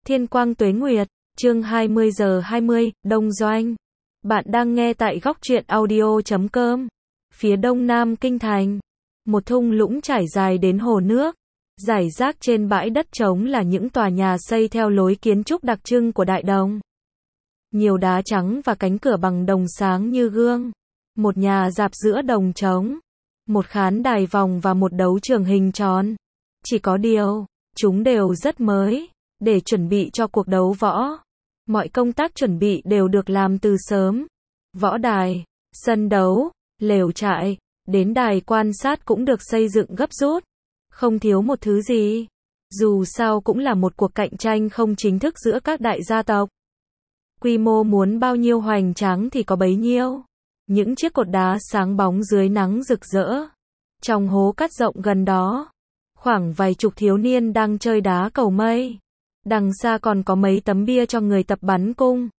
Thiên quang tuế nguyệt, chương 20 giờ 20, Đông Doanh. Bạn đang nghe tại góc truyện audio.com. Phía đông nam kinh thành, một thung lũng trải dài đến hồ nước. Rải rác trên bãi đất trống là những tòa nhà xây theo lối kiến trúc đặc trưng của Đại Đồng. Nhiều đá trắng và cánh cửa bằng đồng sáng như gương. Một nhà rạp giữa đồng trống. Một khán đài vòng và một đấu trường hình tròn. Chỉ có điều, chúng đều rất mới, để chuẩn bị cho cuộc đấu võ. Mọi công tác chuẩn bị đều được làm từ sớm. Võ đài, sân đấu, lều trại, đến đài quan sát cũng được xây dựng gấp rút. Không thiếu một thứ gì. Dù sao cũng là một cuộc cạnh tranh không chính thức giữa các đại gia tộc. Quy mô muốn bao nhiêu hoành tráng thì có bấy nhiêu. Những chiếc cột đá sáng bóng dưới nắng rực rỡ. Trong hố cát rộng gần đó, khoảng vài chục thiếu niên đang chơi đá cầu mây. Đằng xa còn có mấy tấm bia cho người tập bắn cung.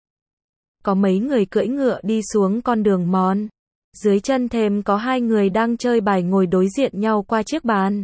Có mấy người cưỡi ngựa đi xuống con đường mòn. Dưới chân thềm có hai người đang chơi bài ngồi đối diện nhau qua chiếc bàn.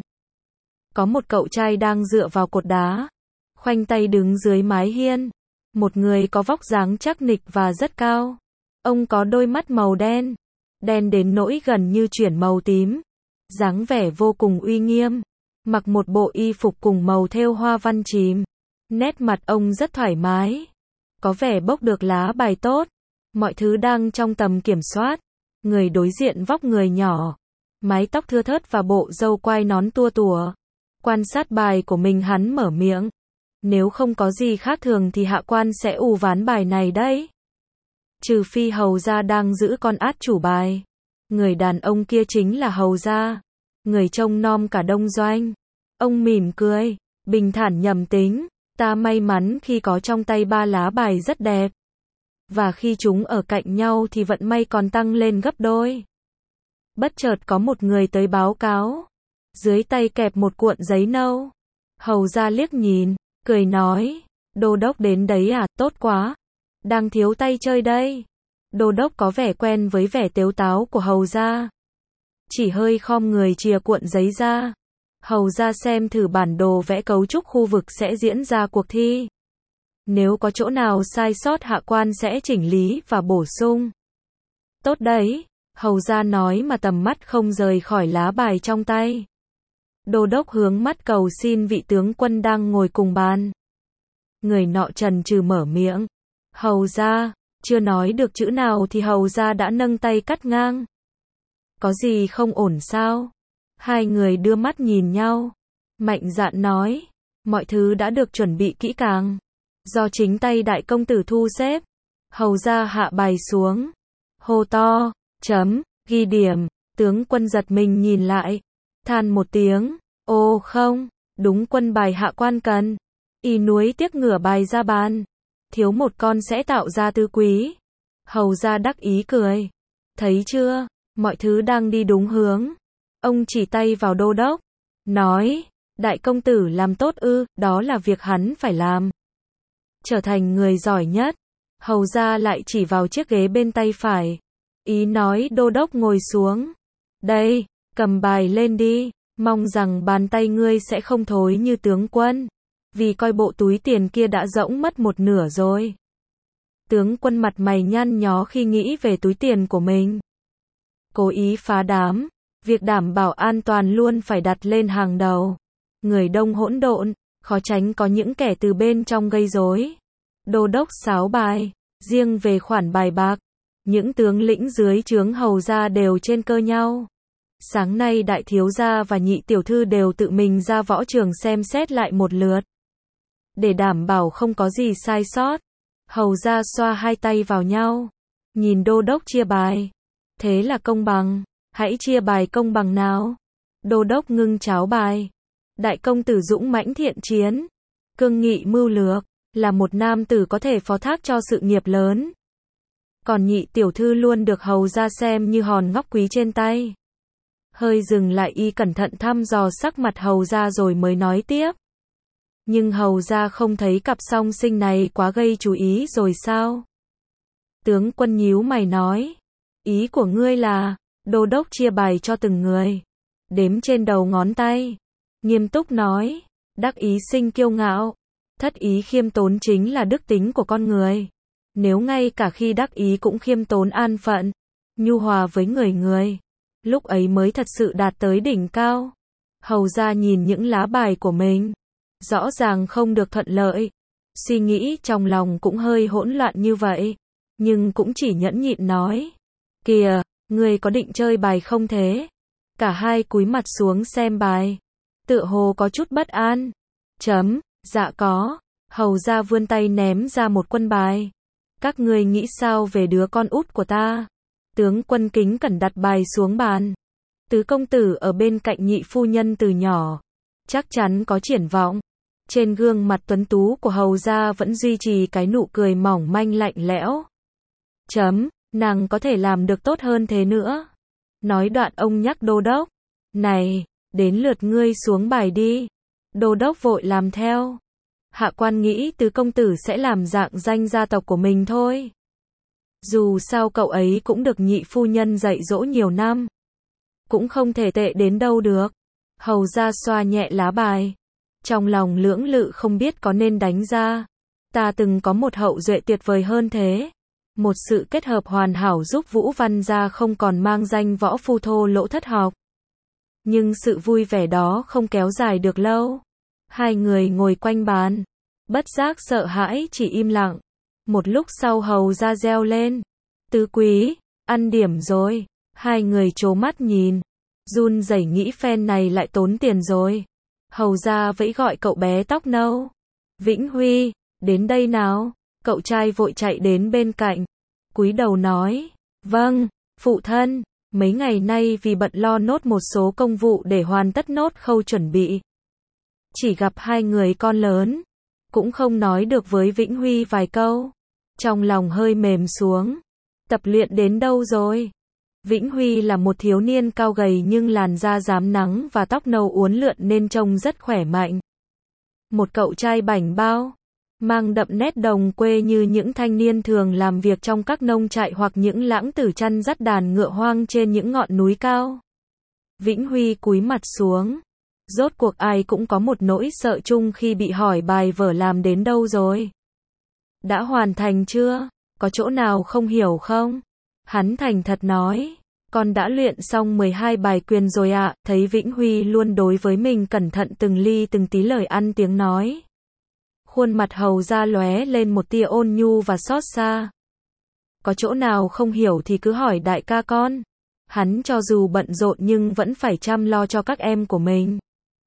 Có một cậu trai đang dựa vào cột đá, khoanh tay đứng dưới mái hiên. Một người có vóc dáng chắc nịch và rất cao. Ông có đôi mắt màu đen, đen đến nỗi gần như chuyển màu tím. Dáng vẻ vô cùng uy nghiêm, mặc một bộ y phục cùng màu thêu hoa văn chìm. Nét mặt ông rất thoải mái, có vẻ bốc được lá bài tốt. Mọi thứ đang trong tầm kiểm soát. Người đối diện vóc người nhỏ, mái tóc thưa thớt và bộ râu quai nón tua tủa. Quan sát bài của mình, hắn mở miệng. Nếu không có gì khác thường thì hạ quan sẽ ù ván bài này đấy. Trừ phi hầu gia đang giữ con át chủ bài. Người đàn ông kia chính là hầu gia, người trông nom cả Đông Doanh. Ông mỉm cười, bình thản nhầm tính. Ta may mắn khi có trong tay ba lá bài rất đẹp. Và khi chúng ở cạnh nhau thì vận may còn tăng lên gấp đôi. Bất chợt có một người tới báo cáo. Dưới tay kẹp một cuộn giấy nâu. Hầu gia liếc nhìn, cười nói. Đô đốc đến đấy à, tốt quá. Đang thiếu tay chơi đây. Đô đốc có vẻ quen với vẻ tếu táo của hầu gia. Chỉ hơi khom người chìa cuộn giấy ra. Hầu gia xem thử bản đồ vẽ cấu trúc khu vực sẽ diễn ra cuộc thi. Nếu có chỗ nào sai sót hạ quan sẽ chỉnh lý và bổ sung. Tốt đấy, hầu gia nói mà tầm mắt không rời khỏi lá bài trong tay. Đô đốc hướng mắt cầu xin vị tướng quân đang ngồi cùng bàn. Người nọ chần chừ mở miệng. Hầu gia, chưa nói được chữ nào thì hầu gia đã nâng tay cắt ngang. Có gì không ổn sao? Hai người đưa mắt nhìn nhau. Mạnh dạn nói. Mọi thứ đã được chuẩn bị kỹ càng. Do chính tay đại công tử thu xếp. Hầu gia hạ bài xuống. Hô to. Chấm. Ghi điểm. Tướng quân giật mình nhìn lại. Than một tiếng. Ô không. Đúng quân bài hạ quan cần. Y nuối tiếc ngửa bài ra bàn. Thiếu một con sẽ tạo ra tứ quý. Hầu gia đắc ý cười. Thấy chưa? Mọi thứ đang đi đúng hướng. Ông chỉ tay vào đô đốc. Nói. Đại công tử làm tốt ư, đó là việc hắn phải làm. Trở thành người giỏi nhất. Hầu gia lại chỉ vào chiếc ghế bên tay phải. Ý nói đô đốc ngồi xuống. Đây, cầm bài lên đi. Mong rằng bàn tay ngươi sẽ không thối như tướng quân. Vì coi bộ túi tiền kia đã rỗng mất một nửa rồi. Tướng quân mặt mày nhăn nhó khi nghĩ về túi tiền của mình. Cố ý phá đám. Việc đảm bảo an toàn luôn phải đặt lên hàng đầu. Người đông hỗn độn, khó tránh có những kẻ từ bên trong gây rối. Đô đốc sáo bài, riêng về khoản bài bạc, những tướng lĩnh dưới trướng hầu gia đều trên cơ nhau. Sáng nay đại thiếu gia và nhị tiểu thư đều tự mình ra võ trường xem xét lại một lượt. Để đảm bảo không có gì sai sót, hầu gia xoa hai tay vào nhau, nhìn đô đốc chia bài. Thế là công bằng, hãy chia bài công bằng nào. Đô đốc ngưng cháo bài. Đại công tử dũng mãnh thiện chiến, cương nghị mưu lược, là một nam tử có thể phó thác cho sự nghiệp lớn. Còn nhị tiểu thư luôn được hầu gia xem như hòn ngọc quý trên tay. Hơi dừng lại, y cẩn thận thăm dò sắc mặt hầu gia rồi mới nói tiếp. Nhưng hầu gia không thấy cặp song sinh này quá gây chú ý rồi sao? Tướng quân nhíu mày nói. Ý của ngươi là, đô đốc chia bài cho từng người. Đếm trên đầu ngón tay. Nghiêm túc nói. Đắc ý sinh kiêu ngạo. Thất ý khiêm tốn chính là đức tính của con người. Nếu ngay cả khi đắc ý cũng khiêm tốn an phận, nhu hòa với người người, lúc ấy mới thật sự đạt tới đỉnh cao. Hầu ra nhìn những lá bài của mình, rõ ràng không được thuận lợi. Suy nghĩ trong lòng cũng hơi hỗn loạn như vậy, nhưng cũng chỉ nhẫn nhịn nói. Kìa, người có định chơi bài không thế? Cả hai cúi mặt xuống xem bài, tựa hồ có chút bất an. Dạ có. Hầu ra vươn tay ném ra một quân bài. Các ngươi nghĩ sao về đứa con út của ta? Tướng quân kính cẩn đặt bài xuống bàn. Tứ công tử ở bên cạnh nhị phu nhân từ nhỏ, chắc chắn có triển vọng. Trên gương mặt tuấn tú của hầu gia vẫn duy trì cái nụ cười mỏng manh lạnh lẽo. Nàng có thể làm được tốt hơn thế nữa. Nói đoạn ông nhắc đô đốc. Này, đến lượt ngươi xuống bài đi. Đô đốc vội làm theo. Hạ quan nghĩ tứ công tử sẽ làm rạng danh gia tộc của mình thôi. Dù sao cậu ấy cũng được nhị phu nhân dạy dỗ nhiều năm, cũng không thể tệ đến đâu được. Hầu ra xoa nhẹ lá bài, trong lòng lưỡng lự không biết có nên đánh ra. Ta từng có một hậu duệ tuyệt vời hơn thế. Một sự kết hợp hoàn hảo giúp Vũ Văn gia không còn mang danh võ phu thô lỗ thất học. Nhưng sự vui vẻ đó không kéo dài được lâu. Hai người ngồi quanh bàn, bất giác sợ hãi chỉ im lặng. Một lúc sau hầu ra reo lên. Tứ quý, ăn điểm rồi. Hai người trố mắt nhìn, run rẩy nghĩ phen này lại tốn tiền rồi. Hầu ra vẫy gọi cậu bé tóc nâu. Vĩnh Huy, đến đây nào. Cậu trai vội chạy đến bên cạnh, cúi đầu nói. Vâng, phụ thân. Mấy ngày nay vì bận lo nốt một số công vụ để hoàn tất nốt khâu chuẩn bị, chỉ gặp hai người con lớn, cũng không nói được với Vĩnh Huy vài câu. Trong lòng hơi mềm xuống. Tập luyện đến đâu rồi? Vĩnh Huy là một thiếu niên cao gầy nhưng làn da rám nắng và tóc nâu uốn lượn nên trông rất khỏe mạnh. Một cậu trai bảnh bao, mang đậm nét đồng quê như những thanh niên thường làm việc trong các nông trại hoặc những lãng tử chăn dắt đàn ngựa hoang trên những ngọn núi cao. Vĩnh Huy cúi mặt xuống. Rốt cuộc ai cũng có một nỗi sợ chung khi bị hỏi bài vở làm đến đâu rồi. Đã hoàn thành chưa? Có chỗ nào không hiểu không? Hắn thành thật nói. Con đã luyện xong 12 bài quyền rồi ạ. Thấy Vĩnh Huy luôn đối với mình cẩn thận từng ly từng tí lời ăn tiếng nói, khuôn mặt hầu ra lóe lên một tia ôn nhu và xót xa. Có chỗ nào không hiểu thì cứ hỏi đại ca con. Hắn cho dù bận rộn nhưng vẫn phải chăm lo cho các em của mình.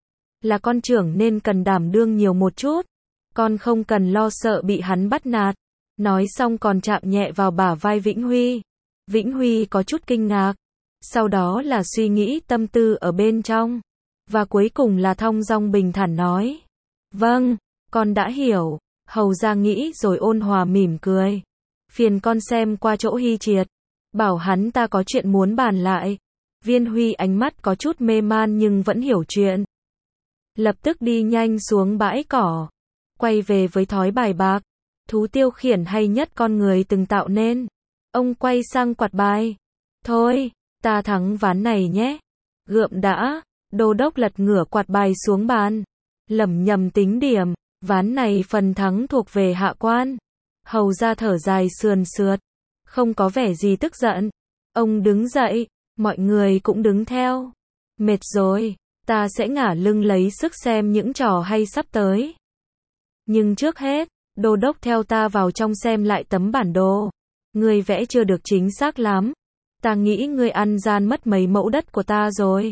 Là con trưởng nên cần đảm đương nhiều một chút. Con không cần lo sợ bị hắn bắt nạt. Nói xong còn chạm nhẹ vào bả vai Vĩnh Huy. Vĩnh Huy có chút kinh ngạc. Sau đó là suy nghĩ tâm tư ở bên trong. Và cuối cùng là thong dong bình thản nói. Vâng, con đã hiểu. Hầu ra nghĩ rồi ôn hòa mỉm cười. Phiền con xem qua chỗ Hy Triệt. Bảo hắn ta có chuyện muốn bàn lại. Viên Huy ánh mắt có chút mê man nhưng vẫn hiểu chuyện. Lập tức đi nhanh xuống bãi cỏ. Quay về với thói bài bạc. Thú tiêu khiển hay nhất con người từng tạo nên. Ông quay sang quạt bài. Thôi, ta thắng ván này nhé. Gượm đã. Đô đốc lật ngửa quạt bài xuống bàn. Lẩm nhẩm tính điểm. Ván này phần thắng thuộc về hạ quan. Hầu ra thở dài sườn sượt. Không có vẻ gì tức giận. Ông đứng dậy. Mọi người cũng đứng theo. Mệt rồi. Ta sẽ ngả lưng lấy sức xem những trò hay sắp tới. Nhưng trước hết, đô đốc theo ta vào trong xem lại tấm bản đồ. Ngươi vẽ chưa được chính xác lắm. Ta nghĩ ngươi ăn gian mất mấy mẫu đất của ta rồi.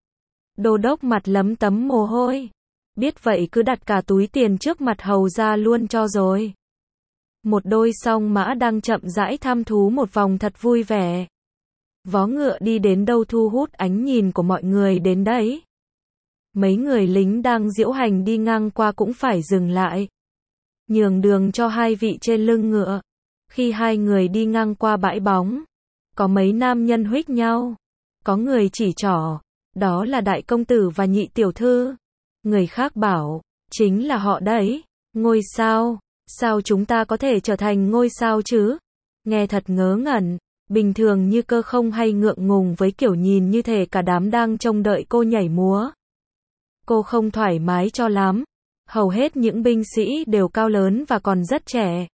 Đô đốc mặt lấm tấm mồ hôi. Biết vậy cứ đặt cả túi tiền trước mặt hầu ra luôn cho rồi. Một đôi song mã đang chậm rãi thăm thú một vòng thật vui vẻ. Vó ngựa đi đến đâu thu hút ánh nhìn của mọi người đến đấy. Mấy người lính đang diễu hành đi ngang qua cũng phải dừng lại, nhường đường cho hai vị trên lưng ngựa. Khi hai người đi ngang qua bãi bóng, có mấy nam nhân huých nhau. Có người chỉ trỏ, đó là đại công tử và nhị tiểu thư. Người khác bảo, chính là họ đấy. Ngôi sao, sao chúng ta có thể trở thành ngôi sao chứ? Nghe thật ngớ ngẩn. Bình thường như Cơ không hay ngượng ngùng với kiểu nhìn như thể cả đám đang trông đợi cô nhảy múa. Cô không thoải mái cho lắm. Hầu hết những binh sĩ đều cao lớn và còn rất trẻ.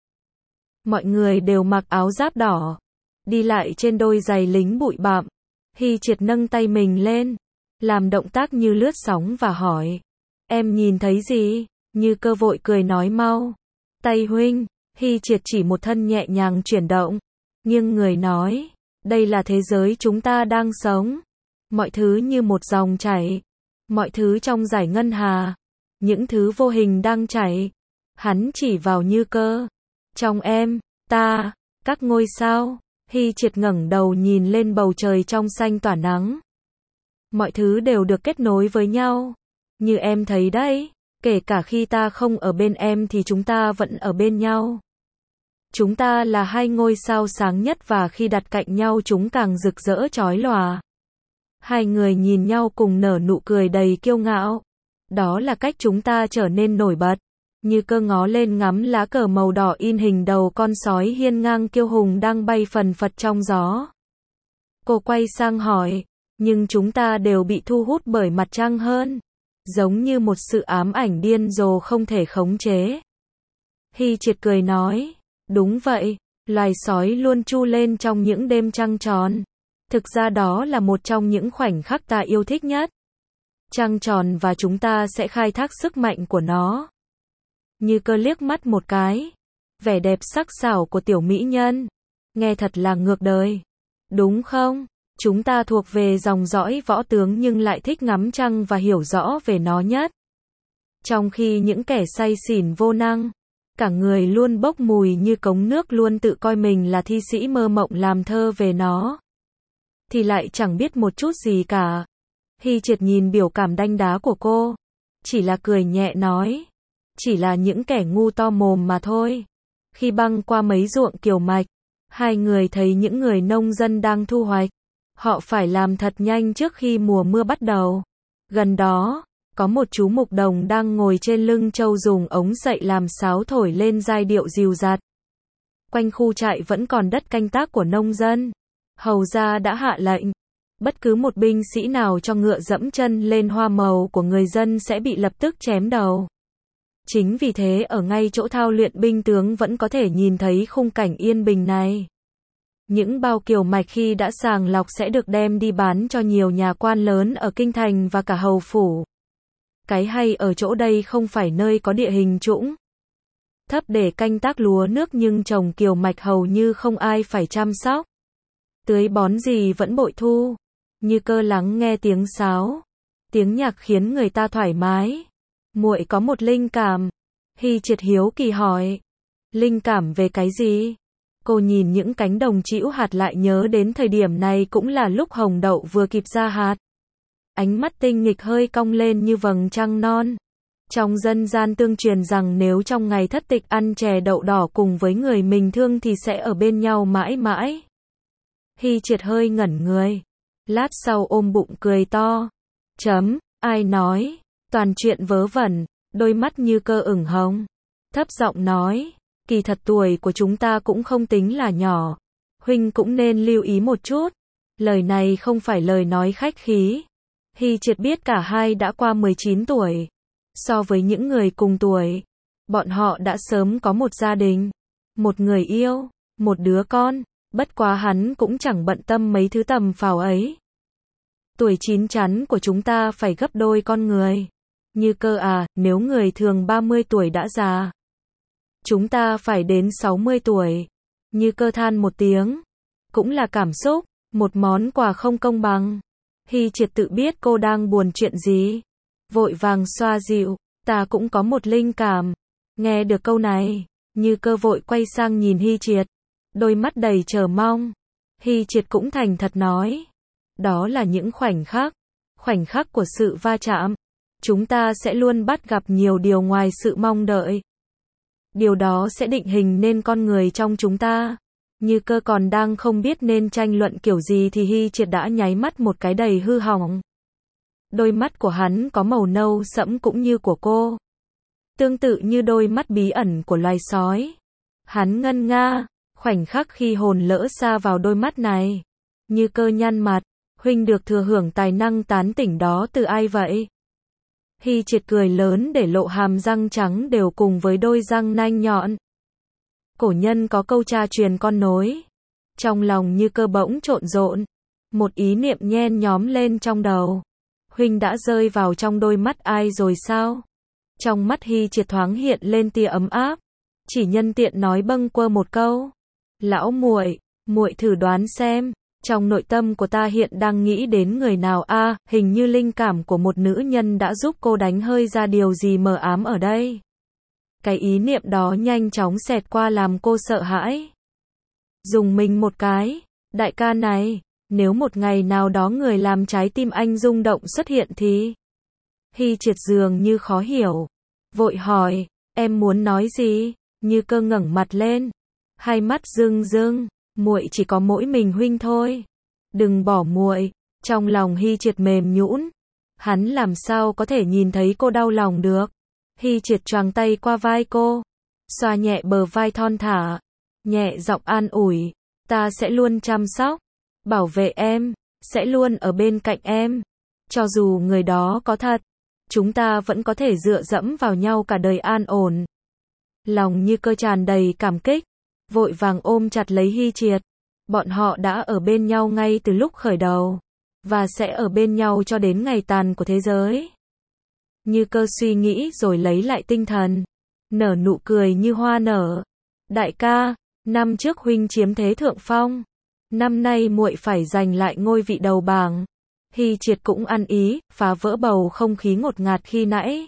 Mọi người đều mặc áo giáp đỏ, đi lại trên đôi giày lính bụi bặm. Hy Triệt nâng tay mình lên, làm động tác như lướt sóng và hỏi, em nhìn thấy gì? Như Cơ vội cười nói mau. Tay huynh. Hy Triệt chỉ một thân nhẹ nhàng chuyển động, nghiêng người nói, đây là thế giới chúng ta đang sống. Mọi thứ như một dòng chảy, mọi thứ trong dải ngân hà, những thứ vô hình đang chảy. Hắn chỉ vào Như Cơ. Trong em, ta, các ngôi sao. Hy Triệt ngẩng đầu nhìn lên bầu trời trong xanh tỏa nắng. Mọi thứ đều được kết nối với nhau. Như em thấy đấy, kể cả khi ta không ở bên em thì chúng ta vẫn ở bên nhau. Chúng ta là hai ngôi sao sáng nhất và khi đặt cạnh nhau chúng càng rực rỡ chói lòa. Hai người nhìn nhau cùng nở nụ cười đầy kiêu ngạo. Đó là cách chúng ta trở nên nổi bật. Như Cơ ngó lên ngắm lá cờ màu đỏ in hình đầu con sói hiên ngang kiêu hùng đang bay phần phật trong gió. Cô quay sang hỏi, nhưng chúng ta đều bị thu hút bởi mặt trăng hơn. Giống như một sự ám ảnh điên rồ không thể khống chế. Hy Triệt cười nói, đúng vậy, loài sói luôn chu lên trong những đêm trăng tròn. Thực ra đó là một trong những khoảnh khắc ta yêu thích nhất. Trăng tròn và chúng ta sẽ khai thác sức mạnh của nó. Như Cơ liếc mắt một cái. Vẻ đẹp sắc sảo của tiểu mỹ nhân. Nghe thật là ngược đời. Đúng không? Chúng ta thuộc về dòng dõi võ tướng nhưng lại thích ngắm trăng và hiểu rõ về nó nhất. Trong khi những kẻ say xỉn vô năng, cả người luôn bốc mùi như cống nước luôn tự coi mình là thi sĩ mơ mộng làm thơ về nó, thì lại chẳng biết một chút gì cả. Hy Triệt nhìn biểu cảm đanh đá của cô, chỉ là cười nhẹ nói, chỉ là những kẻ ngu to mồm mà thôi. Khi băng qua mấy ruộng kiều mạch, hai người thấy những người nông dân đang thu hoạch. Họ phải làm thật nhanh trước khi mùa mưa bắt đầu. Gần đó, có một chú mục đồng đang ngồi trên lưng trâu dùng ống sậy làm sáo thổi lên giai điệu dịu dặt. Quanh khu trại vẫn còn đất canh tác của nông dân. Hầu gia đã hạ lệnh, bất cứ một binh sĩ nào cho ngựa dẫm chân lên hoa màu của người dân sẽ bị lập tức chém đầu. Chính vì thế ở ngay chỗ thao luyện binh tướng vẫn có thể nhìn thấy khung cảnh yên bình này. Những bao kiều mạch khi đã sàng lọc sẽ được đem đi bán cho nhiều nhà quan lớn ở kinh thành và cả hầu phủ. Cái hay ở chỗ đây không phải nơi có địa hình trũng thấp để canh tác lúa nước nhưng trồng kiều mạch hầu như không ai phải chăm sóc. Tưới bón gì vẫn bội thu. Như Cơ lắng nghe tiếng sáo. Tiếng nhạc khiến người ta thoải mái. Muội có một linh cảm. Hy Triệt hiếu kỳ hỏi. Linh cảm về cái gì? Cô nhìn những cánh đồng trĩu hạt lại nhớ đến thời điểm này cũng là lúc hồng đậu vừa kịp ra hạt. Ánh mắt tinh nghịch hơi cong lên như vầng trăng non. Trong dân gian tương truyền rằng nếu trong ngày thất tịch ăn chè đậu đỏ cùng với người mình thương thì sẽ ở bên nhau mãi mãi. Hy Triệt hơi ngẩn người. Lát sau ôm bụng cười to. Ai nói? Toàn chuyện vớ vẩn. Đôi mắt Như Cơ ửng hồng. Thấp giọng nói. Kỳ thật tuổi của chúng ta cũng không tính là nhỏ. Huynh cũng nên lưu ý một chút. Lời này không phải lời nói khách khí. Hy Triệt biết cả hai đã qua 19 tuổi. So với những người cùng tuổi, bọn họ đã sớm có một gia đình, một người yêu, một đứa con. Bất quá hắn cũng chẳng bận tâm mấy thứ tầm phào ấy. Tuổi chín chắn của chúng ta phải gấp đôi con người. Như Cơ à, nếu người thường 30 tuổi đã già, chúng ta phải đến 60 tuổi. Như Cơ than một tiếng. Cũng là cảm xúc, một món quà không công bằng. Hy Triệt tự biết cô đang buồn chuyện gì. Vội vàng xoa dịu. Ta cũng có một linh cảm. Nghe được câu này, Như Cơ vội quay sang nhìn Hy Triệt. Đôi mắt đầy chờ mong. Hy Triệt cũng thành thật nói. Đó là những khoảnh khắc của sự va chạm. Chúng ta sẽ luôn bắt gặp nhiều điều ngoài sự mong đợi. Điều đó sẽ định hình nên con người trong chúng ta. Như Cơ còn đang không biết nên tranh luận kiểu gì thì Hy Triệt đã nháy mắt một cái đầy hư hỏng. Đôi mắt của hắn có màu nâu sẫm cũng như của cô. Tương tự như đôi mắt bí ẩn của loài sói. Hắn ngân nga, khoảnh khắc khi hồn lỡ sa vào đôi mắt này. Như Cơ nhăn mặt, huynh được thừa hưởng tài năng tán tỉnh đó từ ai vậy? Hy Triệt cười lớn để lộ hàm răng trắng đều cùng với đôi răng nanh nhọn. Cổ nhân có câu cha truyền con nối. Trong lòng Như Cơ bỗng trộn rộn. Một ý niệm nhen nhóm lên trong đầu. Huynh đã rơi vào trong đôi mắt ai rồi sao? Trong mắt Hy Triệt thoáng hiện lên tia ấm áp. Chỉ nhân tiện nói bâng quơ một câu. Lão muội, muội thử đoán xem. Trong nội tâm của ta hiện đang nghĩ đến người nào a, hình như linh cảm của một nữ nhân đã giúp cô đánh hơi ra điều gì mờ ám ở đây. Cái ý niệm đó nhanh chóng xẹt qua làm cô sợ hãi. Dùng mình một cái, đại ca này, nếu một ngày nào đó người làm trái tim anh rung động xuất hiện thì... Hy Triệt dường như khó hiểu. Vội hỏi, em muốn nói gì? Như Cơ ngẩng mặt lên. Hai mắt rưng rưng, muội chỉ có mỗi mình huynh thôi. Đừng bỏ muội. Trong lòng Hy Triệt mềm nhũn. Hắn làm sao có thể nhìn thấy cô đau lòng được. Hy Triệt choàng tay qua vai cô. Xoa nhẹ bờ vai thon thả. Nhẹ giọng an ủi. Ta sẽ luôn chăm sóc. Bảo vệ em. Sẽ luôn ở bên cạnh em. Cho dù người đó có thật. Chúng ta vẫn có thể dựa dẫm vào nhau cả đời an ổn. Lòng Như Cơ tràn đầy cảm kích. Vội vàng ôm chặt lấy Hy Triệt. Bọn họ đã ở bên nhau ngay từ lúc khởi đầu. Và sẽ ở bên nhau cho đến ngày tàn của thế giới. Như Cơ suy nghĩ rồi lấy lại tinh thần. Nở nụ cười như hoa nở. Đại ca, năm trước huynh chiếm thế thượng phong. Năm nay muội phải giành lại ngôi vị đầu bảng. Hy Triệt cũng ăn ý, phá vỡ bầu không khí ngột ngạt khi nãy.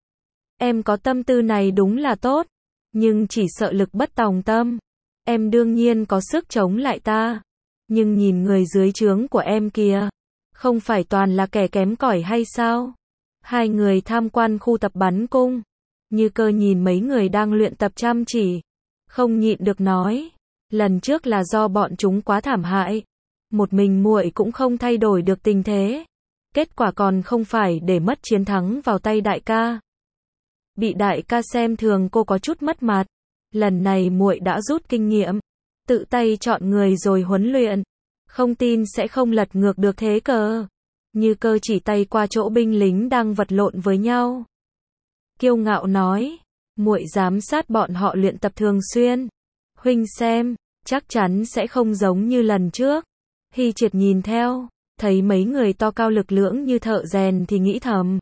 Em có tâm tư này đúng là tốt. Nhưng chỉ sợ lực bất tòng tâm. Em đương nhiên có sức chống lại ta. Nhưng nhìn người dưới trướng của em kìa. Không phải toàn là kẻ kém cỏi hay sao? Hai người tham quan khu tập bắn cung. Như Cơ nhìn mấy người đang luyện tập chăm chỉ. Không nhịn được nói. Lần trước là do bọn chúng quá thảm hại. Một mình muội cũng không thay đổi được tình thế. Kết quả còn không phải để mất chiến thắng vào tay đại ca. Bị đại ca xem thường cô có chút mất mặt. Lần này muội đã rút kinh nghiệm. Tự tay chọn người rồi huấn luyện. Không tin sẽ không lật ngược được thế cờ. Như Cơ chỉ tay qua chỗ binh lính đang vật lộn với nhau. Kiêu ngạo nói. Muội giám sát bọn họ luyện tập thường xuyên. Huynh xem, chắc chắn sẽ không giống như lần trước. Hy Triệt nhìn theo, thấy mấy người to cao lực lưỡng như thợ rèn thì nghĩ thầm.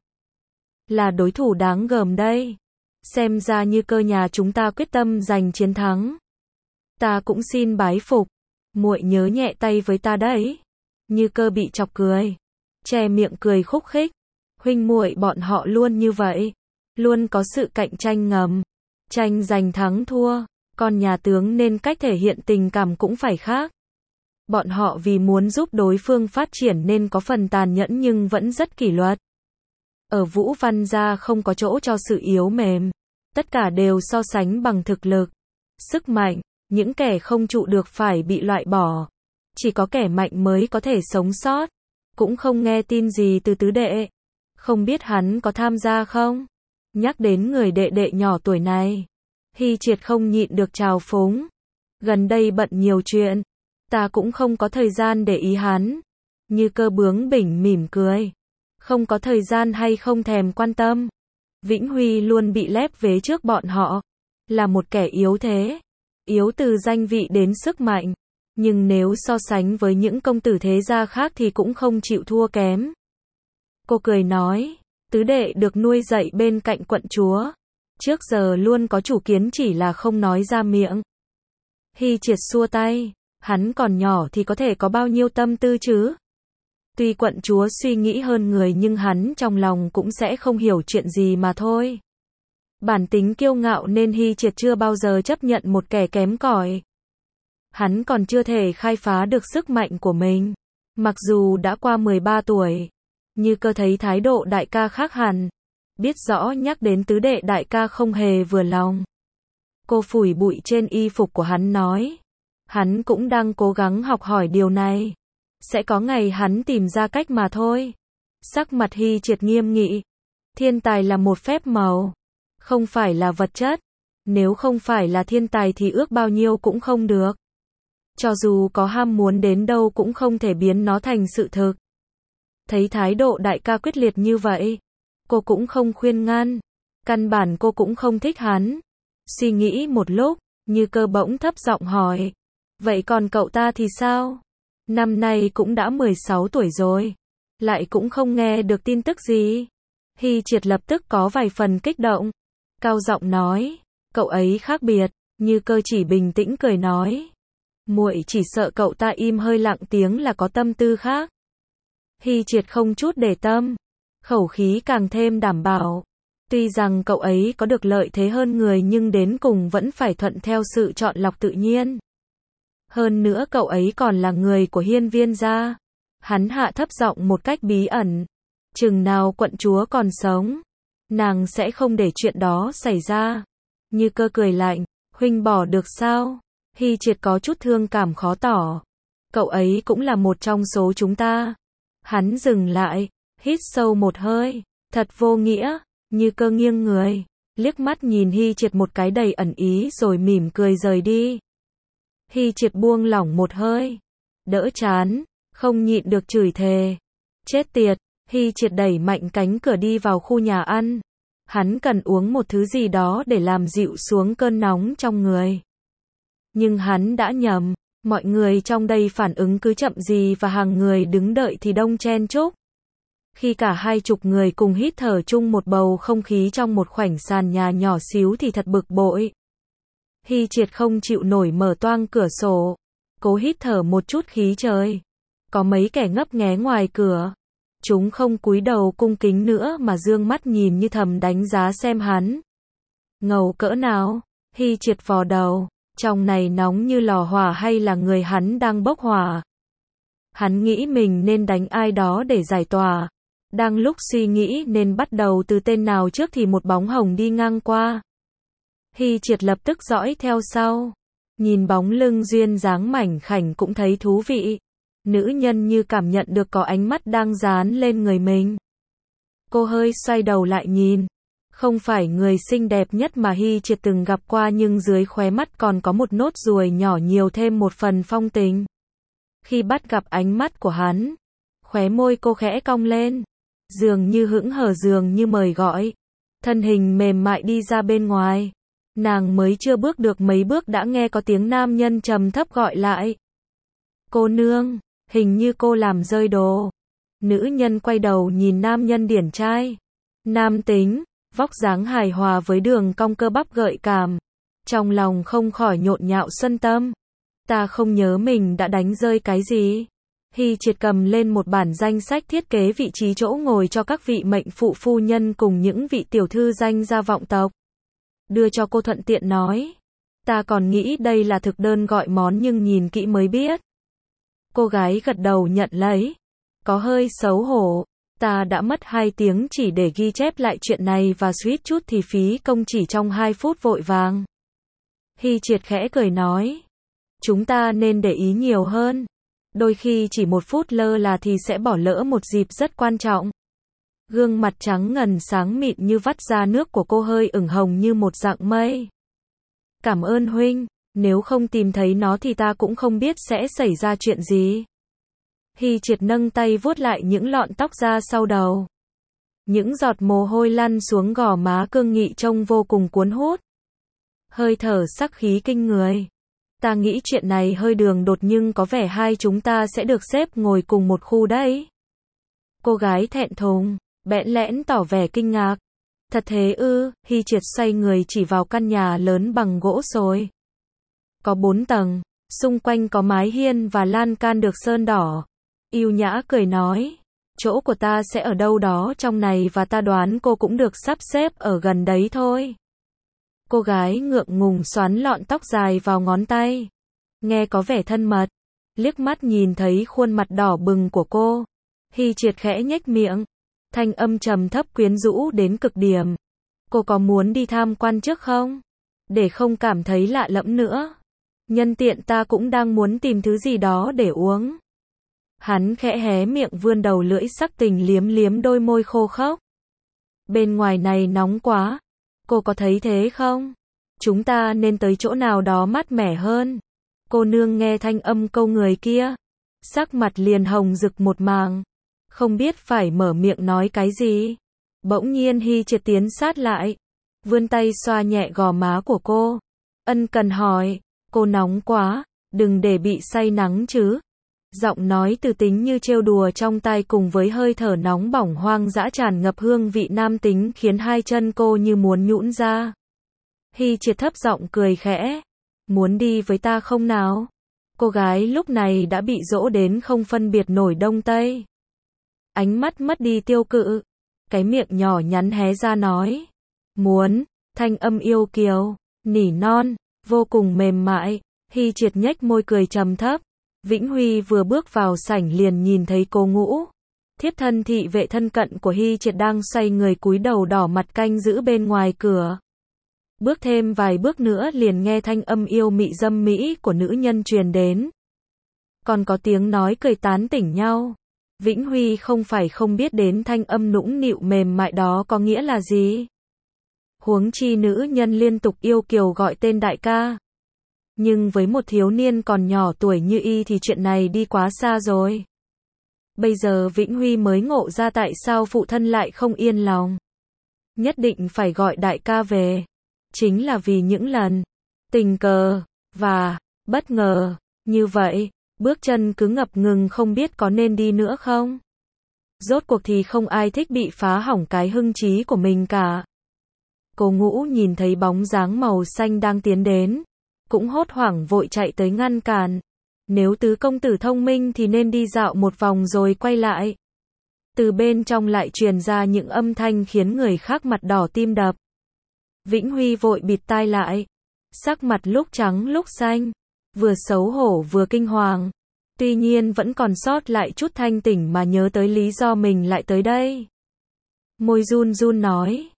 Là đối thủ đáng gờm đây. Xem ra Như Cơ nhà chúng ta quyết tâm giành chiến thắng. Ta cũng xin bái phục. Muội nhớ nhẹ tay với ta đấy. Như Cơ bị chọc cười. Che miệng cười khúc khích. Huynh muội bọn họ luôn như vậy. Luôn có sự cạnh tranh ngầm. Tranh giành thắng thua. Còn nhà tướng nên cách thể hiện tình cảm cũng phải khác. Bọn họ vì muốn giúp đối phương phát triển nên có phần tàn nhẫn nhưng vẫn rất kỷ luật. Ở Vũ Văn gia không có chỗ cho sự yếu mềm. Tất cả đều so sánh bằng thực lực. Sức mạnh, những kẻ không trụ được phải bị loại bỏ. Chỉ có kẻ mạnh mới có thể sống sót. Cũng không nghe tin gì từ tứ đệ. Không biết hắn có tham gia không? Nhắc đến người đệ đệ nhỏ tuổi này. Hy Triệt không nhịn được trào phúng. Gần đây bận nhiều chuyện. Ta cũng không có thời gian để ý hắn. Như Cơ bướng bỉnh mỉm cười. Không có thời gian hay không thèm quan tâm. Vĩnh Huy luôn bị lép vế trước bọn họ. Là một kẻ yếu thế. Yếu từ danh vị đến sức mạnh. Nhưng nếu so sánh với những công tử thế gia khác thì cũng không chịu thua kém. Cô cười nói. Tứ đệ được nuôi dạy bên cạnh quận chúa. Trước giờ luôn có chủ kiến chỉ là không nói ra miệng. Hy Triệt xua tay. Hắn còn nhỏ thì có thể có bao nhiêu tâm tư chứ? Tuy quận chúa suy nghĩ hơn người nhưng hắn trong lòng cũng sẽ không hiểu chuyện gì mà thôi. Bản tính kiêu ngạo nên Hy Triệt chưa bao giờ chấp nhận một kẻ kém cỏi. Hắn còn chưa thể khai phá được sức mạnh của mình. Mặc dù đã qua 13 tuổi. Như Cơ thấy thái độ đại ca khác hẳn. Biết rõ nhắc đến tứ đệ đại ca không hề vừa lòng. Cô phủi bụi trên y phục của hắn nói. Hắn cũng đang cố gắng học hỏi điều này. Sẽ có ngày hắn tìm ra cách mà thôi. Sắc mặt Hy Triệt nghiêm nghị. Thiên tài là một phép màu. Không phải là vật chất. Nếu không phải là thiên tài thì ước bao nhiêu cũng không được. Cho dù có ham muốn đến đâu cũng không thể biến nó thành sự thực. Thấy thái độ đại ca quyết liệt như vậy. Cô cũng không khuyên ngăn. Căn bản cô cũng không thích hắn. Suy nghĩ một lúc, Như Cơ bỗng thấp giọng hỏi. Vậy còn cậu ta thì sao? Năm nay cũng đã 16 tuổi rồi. Lại cũng không nghe được tin tức gì. Hy Triệt lập tức có vài phần kích động. Cao giọng nói. Cậu ấy khác biệt. Như Cơ chỉ bình tĩnh cười nói. Muội chỉ sợ cậu ta im hơi lặng tiếng là có tâm tư khác. Hy Triệt không chút để tâm. Khẩu khí càng thêm đảm bảo. Tuy rằng cậu ấy có được lợi thế hơn người nhưng đến cùng vẫn phải thuận theo sự chọn lọc tự nhiên. Hơn nữa cậu ấy còn là người của Hiên Viên gia. Hắn hạ thấp giọng một cách bí ẩn. Chừng nào quận chúa còn sống, nàng sẽ không để chuyện đó xảy ra. Như Cơ cười lạnh. Huynh bỏ được sao? Hy Triệt có chút thương cảm khó tỏ. Cậu ấy cũng là một trong số chúng ta. Hắn dừng lại, hít sâu một hơi. Thật vô nghĩa. Như Cơ nghiêng người, liếc mắt nhìn Hy Triệt một cái đầy ẩn ý rồi mỉm cười rời đi. Hy Triệt buông lỏng một hơi. Đỡ chán, không nhịn được chửi thề. Chết tiệt. Hy Triệt đẩy mạnh cánh cửa đi vào khu nhà ăn. Hắn cần uống một thứ gì đó để làm dịu xuống cơn nóng trong người. Nhưng hắn đã nhầm. Mọi người trong đây phản ứng cứ chậm gì và hàng người đứng đợi thì đông chen chúc. Khi cả 20 người cùng hít thở chung một bầu không khí trong một khoảnh sàn nhà nhỏ xíu thì thật bực bội. Hy Triệt không chịu nổi mở toang cửa sổ. Cố hít thở một chút khí trời. Có mấy kẻ ngấp nghé ngoài cửa. Chúng không cúi đầu cung kính nữa mà dương mắt nhìn như thầm đánh giá xem hắn ngầu cỡ nào. Hy Triệt vò đầu. Trong này nóng như lò hỏa hay là người hắn đang bốc hỏa? Hắn nghĩ mình nên đánh ai đó để giải tỏa. Đang lúc suy nghĩ nên bắt đầu từ tên nào trước thì một bóng hồng đi ngang qua. Hy Triệt lập tức dõi theo sau. Nhìn bóng lưng duyên dáng mảnh khảnh cũng thấy thú vị. Nữ nhân như cảm nhận được có ánh mắt đang dán lên người mình. Cô hơi xoay đầu lại nhìn. Không phải người xinh đẹp nhất mà Hy Triệt từng gặp qua nhưng dưới khóe mắt còn có một nốt ruồi nhỏ nhiều thêm một phần phong tình. Khi bắt gặp ánh mắt của hắn, khóe môi cô khẽ cong lên. Dường như hững hờ dường như mời gọi. Thân hình mềm mại đi ra bên ngoài. Nàng mới chưa bước được mấy bước đã nghe có tiếng nam nhân trầm thấp gọi lại. Cô nương, hình như cô làm rơi đồ. Nữ nhân quay đầu nhìn nam nhân điển trai. Nam tính, vóc dáng hài hòa với đường cong cơ bắp gợi cảm. Trong lòng không khỏi nhộn nhạo xuân tâm. Ta không nhớ mình đã đánh rơi cái gì. Hy Triệt cầm lên một bản danh sách thiết kế vị trí chỗ ngồi cho các vị mệnh phụ phu nhân cùng những vị tiểu thư danh gia vọng tộc. Đưa cho cô thuận tiện nói. Ta còn nghĩ đây là thực đơn gọi món nhưng nhìn kỹ mới biết. Cô gái gật đầu nhận lấy. Có hơi xấu hổ. Ta đã mất 2 tiếng chỉ để ghi chép lại chuyện này và suýt chút thì phí công chỉ trong 2 phút vội vàng. Hy Triệt khẽ cười nói. Chúng ta nên để ý nhiều hơn. Đôi khi chỉ 1 phút lơ là thì sẽ bỏ lỡ một dịp rất quan trọng. Gương mặt trắng ngần sáng mịn như vắt ra nước của cô hơi ửng hồng như một dạng mây. Cảm ơn huynh, nếu không tìm thấy nó thì ta cũng không biết sẽ xảy ra chuyện gì. Hy Triệt nâng tay vuốt lại những lọn tóc ra sau đầu. Những giọt mồ hôi lăn xuống gò má cương nghị trông vô cùng cuốn hút. Hơi thở sắc khí kinh người. Ta nghĩ chuyện này hơi đường đột nhưng có vẻ hai chúng ta sẽ được xếp ngồi cùng một khu đấy. Cô gái thẹn thùng, bẽn lẽn tỏ vẻ kinh ngạc. Thật thế ư? Hy Triệt xoay người chỉ vào căn nhà lớn bằng gỗ sồi. Có 4 tầng, xung quanh có mái hiên và lan can được sơn đỏ. Yêu nhã cười nói, chỗ của ta sẽ ở đâu đó trong này và ta đoán cô cũng được sắp xếp ở gần đấy thôi. Cô gái ngượng ngùng xoắn lọn tóc dài vào ngón tay. Nghe có vẻ thân mật. Liếc mắt nhìn thấy khuôn mặt đỏ bừng của cô. Hy Triệt khẽ nhếch miệng. Thanh âm trầm thấp quyến rũ đến cực điểm. Cô có muốn đi tham quan trước không? Để không cảm thấy lạ lẫm nữa. Nhân tiện ta cũng đang muốn tìm thứ gì đó để uống. Hắn khẽ hé miệng vươn đầu lưỡi sắc tình liếm liếm đôi môi khô khốc. Bên ngoài này nóng quá. Cô có thấy thế không? Chúng ta nên tới chỗ nào đó mát mẻ hơn. Cô nương nghe thanh âm câu người kia. Sắc mặt liền hồng rực một màng. Không biết phải mở miệng nói cái gì. Bỗng nhiên Hy Triệt tiến sát lại, vươn tay xoa nhẹ gò má của cô. Ân cần hỏi, cô nóng quá, đừng để bị say nắng chứ. Giọng nói từ tính như trêu đùa trong tai cùng với hơi thở nóng bỏng hoang dã tràn ngập hương vị nam tính khiến hai chân cô như muốn nhũn ra. Hy Triệt thấp giọng cười khẽ. Muốn đi với ta không nào? Cô gái lúc này đã bị dỗ đến không phân biệt nổi đông tây. Ánh mắt mất đi tiêu cự. Cái miệng nhỏ nhắn hé ra nói. Muốn, thanh âm yêu kiều, nỉ non, vô cùng mềm mại. Hy Triệt nhếch môi cười trầm thấp. Vĩnh Huy vừa bước vào sảnh liền nhìn thấy Cố Ngũ. Thiếp thân thị vệ thân cận của Hy Triệt đang xoay người cúi đầu đỏ mặt canh giữ bên ngoài cửa. Bước thêm vài bước nữa liền nghe thanh âm yêu mị dâm mỹ của nữ nhân truyền đến. Còn có tiếng nói cười tán tỉnh nhau. Vĩnh Huy không phải không biết đến thanh âm nũng nịu mềm mại đó có nghĩa là gì. Huống chi nữ nhân liên tục yêu kiều gọi tên đại ca. Nhưng với một thiếu niên còn nhỏ tuổi như y thì chuyện này đi quá xa rồi. Bây giờ Vĩnh Huy mới ngộ ra tại sao phụ thân lại không yên lòng. Nhất định phải gọi đại ca về. Chính là vì những lần tình cờ và bất ngờ như vậy, bước chân cứ ngập ngừng không biết có nên đi nữa không. Rốt cuộc thì không ai thích bị phá hỏng cái hưng trí của mình cả. Cố Ngũ nhìn thấy bóng dáng màu xanh đang tiến đến, cũng hốt hoảng vội chạy tới ngăn cản. Nếu tứ công tử thông minh thì nên đi dạo một vòng rồi quay lại. Từ bên trong lại truyền ra những âm thanh khiến người khác mặt đỏ tim đập. Vĩnh Huy vội bịt tai lại, sắc mặt lúc trắng lúc xanh, vừa xấu hổ vừa kinh hoàng. Tuy nhiên vẫn còn sót lại chút thanh tỉnh mà nhớ tới lý do mình lại tới đây. Môi run run nói,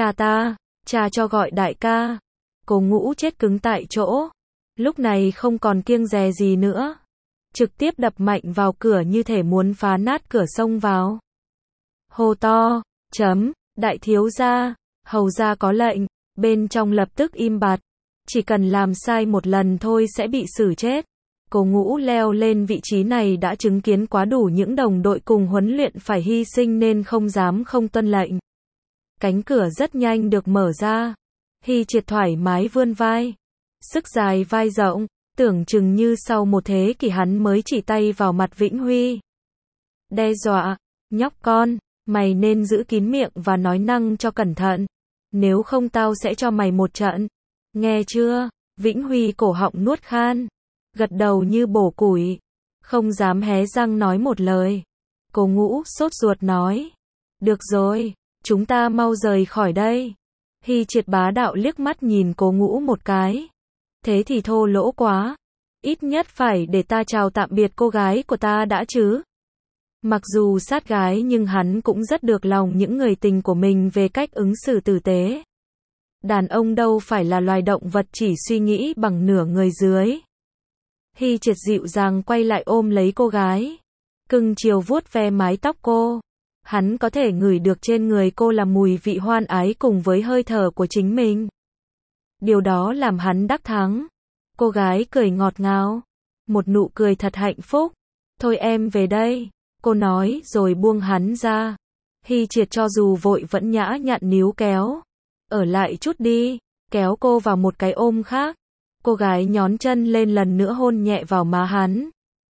cha cho gọi đại ca. Cố Ngũ chết cứng tại chỗ, lúc này không còn kiêng dè gì nữa. Trực tiếp đập mạnh vào cửa như thể muốn phá nát cửa xông vào. Hô to, đại thiếu gia, hầu gia có lệnh. Bên trong lập tức im bặt. Chỉ cần làm sai một lần thôi sẽ bị xử chết. Cố Ngũ leo lên vị trí này đã chứng kiến quá đủ những đồng đội cùng huấn luyện phải hy sinh nên không dám không tuân lệnh. Cánh cửa rất nhanh được mở ra. Hy Triệt thoải mái vươn vai. Sức dài vai rộng, tưởng chừng như sau một thế kỷ hắn mới chỉ tay vào mặt Vĩnh Huy. Đe dọa, nhóc con, mày nên giữ kín miệng và nói năng cho cẩn thận. Nếu không tao sẽ cho mày một trận. Nghe chưa? Vĩnh Huy cổ họng nuốt khan. Gật đầu như bổ củi. Không dám hé răng nói một lời. Cố Ngũ sốt ruột nói. Được rồi, chúng ta mau rời khỏi đây. Hy Triệt bá đạo liếc mắt nhìn Cố Ngũ một cái. Thế thì thô lỗ quá. Ít nhất phải để ta chào tạm biệt cô gái của ta đã chứ. Mặc dù sát gái nhưng hắn cũng rất được lòng những người tình của mình về cách ứng xử tử tế. Đàn ông đâu phải là loài động vật chỉ suy nghĩ bằng nửa người dưới. Hy Triệt dịu dàng quay lại ôm lấy cô gái. Cưng chiều vuốt ve mái tóc cô. Hắn có thể ngửi được trên người cô là mùi vị hoan ái cùng với hơi thở của chính mình. Điều đó làm hắn đắc thắng. Cô gái cười ngọt ngào. Một nụ cười thật hạnh phúc. Thôi em về đây. Cô nói rồi buông hắn ra. Hy Triệt cho dù vội vẫn nhã nhặn níu kéo. Ở lại chút đi. Kéo cô vào một cái ôm khác. Cô gái nhón chân lên lần nữa hôn nhẹ vào má hắn.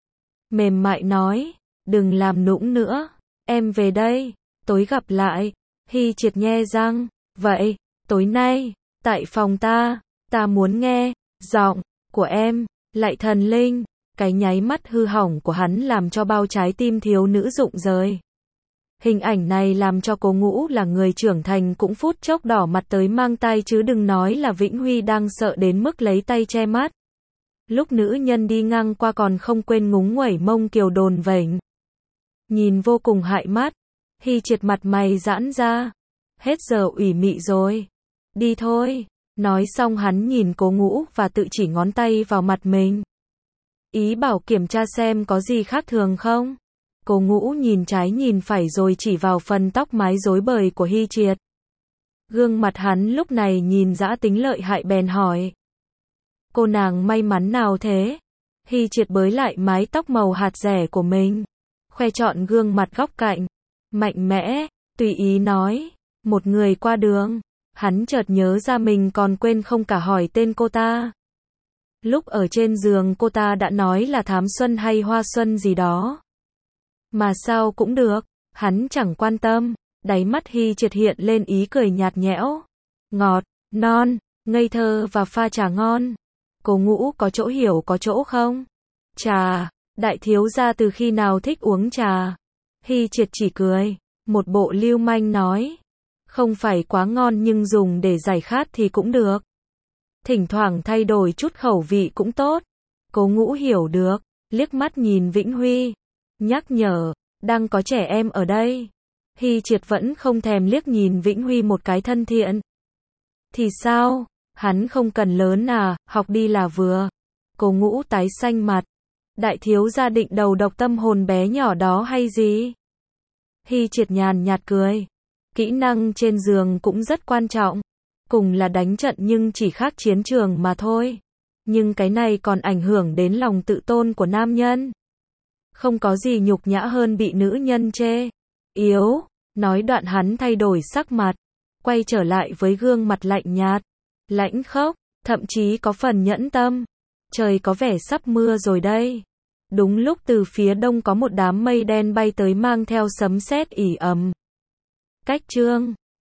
Mềm mại nói. Đừng làm nũng nữa. Em về đây. Tối gặp lại. Hy Triệt nhe răng. Vậy, tối nay, tại phòng ta muốn nghe giọng của em. Lại thần linh. Cái nháy mắt hư hỏng của hắn làm cho bao trái tim thiếu nữ rụng rời. Hình ảnh này làm cho Cố Ngũ là người trưởng thành cũng phút chốc đỏ mặt tới mang tai chứ đừng nói là Vĩnh Huy đang sợ đến mức lấy tay che mắt. Lúc nữ nhân đi ngang qua còn không quên ngúng nguẩy mông kiều đồn vểnh. Nhìn vô cùng hại mắt. Hy Triệt mặt mày giãn ra. Hết giờ ủy mị rồi. Đi thôi. Nói xong hắn nhìn Cố Ngũ và tự chỉ ngón tay vào mặt mình. Ý bảo kiểm tra xem có gì khác thường không. Cố Ngũ nhìn trái nhìn phải rồi chỉ vào phần tóc mái rối bời của Hy Triệt. Gương mặt hắn lúc này nhìn dã tính lợi hại bèn hỏi. Cô nàng may mắn nào thế? Hy Triệt bới lại mái tóc màu hạt rẻ của mình. Khoe trọn gương mặt góc cạnh. Mạnh mẽ, tùy ý nói. Một người qua đường. Hắn chợt nhớ ra mình còn quên không cả hỏi tên cô ta. Lúc ở trên giường cô ta đã nói là Thám Xuân hay Hoa Xuân gì đó. Mà sao cũng được, hắn chẳng quan tâm. Đáy mắt Hy Triệt hiện lên ý cười nhạt nhẽo. Ngọt, non, ngây thơ và pha trà ngon. Cô Ngũ có chỗ hiểu có chỗ không? Trà, đại thiếu gia từ khi nào thích uống trà? Hy Triệt chỉ cười, một bộ lưu manh nói. Không phải quá ngon nhưng dùng để giải khát thì cũng được. Thỉnh thoảng thay đổi chút khẩu vị cũng tốt. Cô Ngũ hiểu được, liếc mắt nhìn Vĩnh Huy. Nhắc nhở, đang có trẻ em ở đây. Hy Triệt vẫn không thèm liếc nhìn Vĩnh Huy một cái thân thiện. Thì sao? Hắn không cần lớn à, học đi là vừa. Cô Ngũ tái xanh mặt. Đại thiếu gia định đầu độc tâm hồn bé nhỏ đó hay gì? Hy Triệt nhàn nhạt cười. Kỹ năng trên giường cũng rất quan trọng. Cùng là đánh trận nhưng chỉ khác chiến trường mà thôi. Nhưng cái này còn ảnh hưởng đến lòng tự tôn của nam nhân. Không có gì nhục nhã hơn bị nữ nhân chê. Yếu, nói đoạn hắn thay đổi sắc mặt. Quay trở lại với gương mặt lạnh nhạt. Lãnh khốc, thậm chí có phần nhẫn tâm. Trời có vẻ sắp mưa rồi đây. Đúng lúc từ phía đông có một đám mây đen bay tới mang theo sấm sét ỉ ầm. Cách chương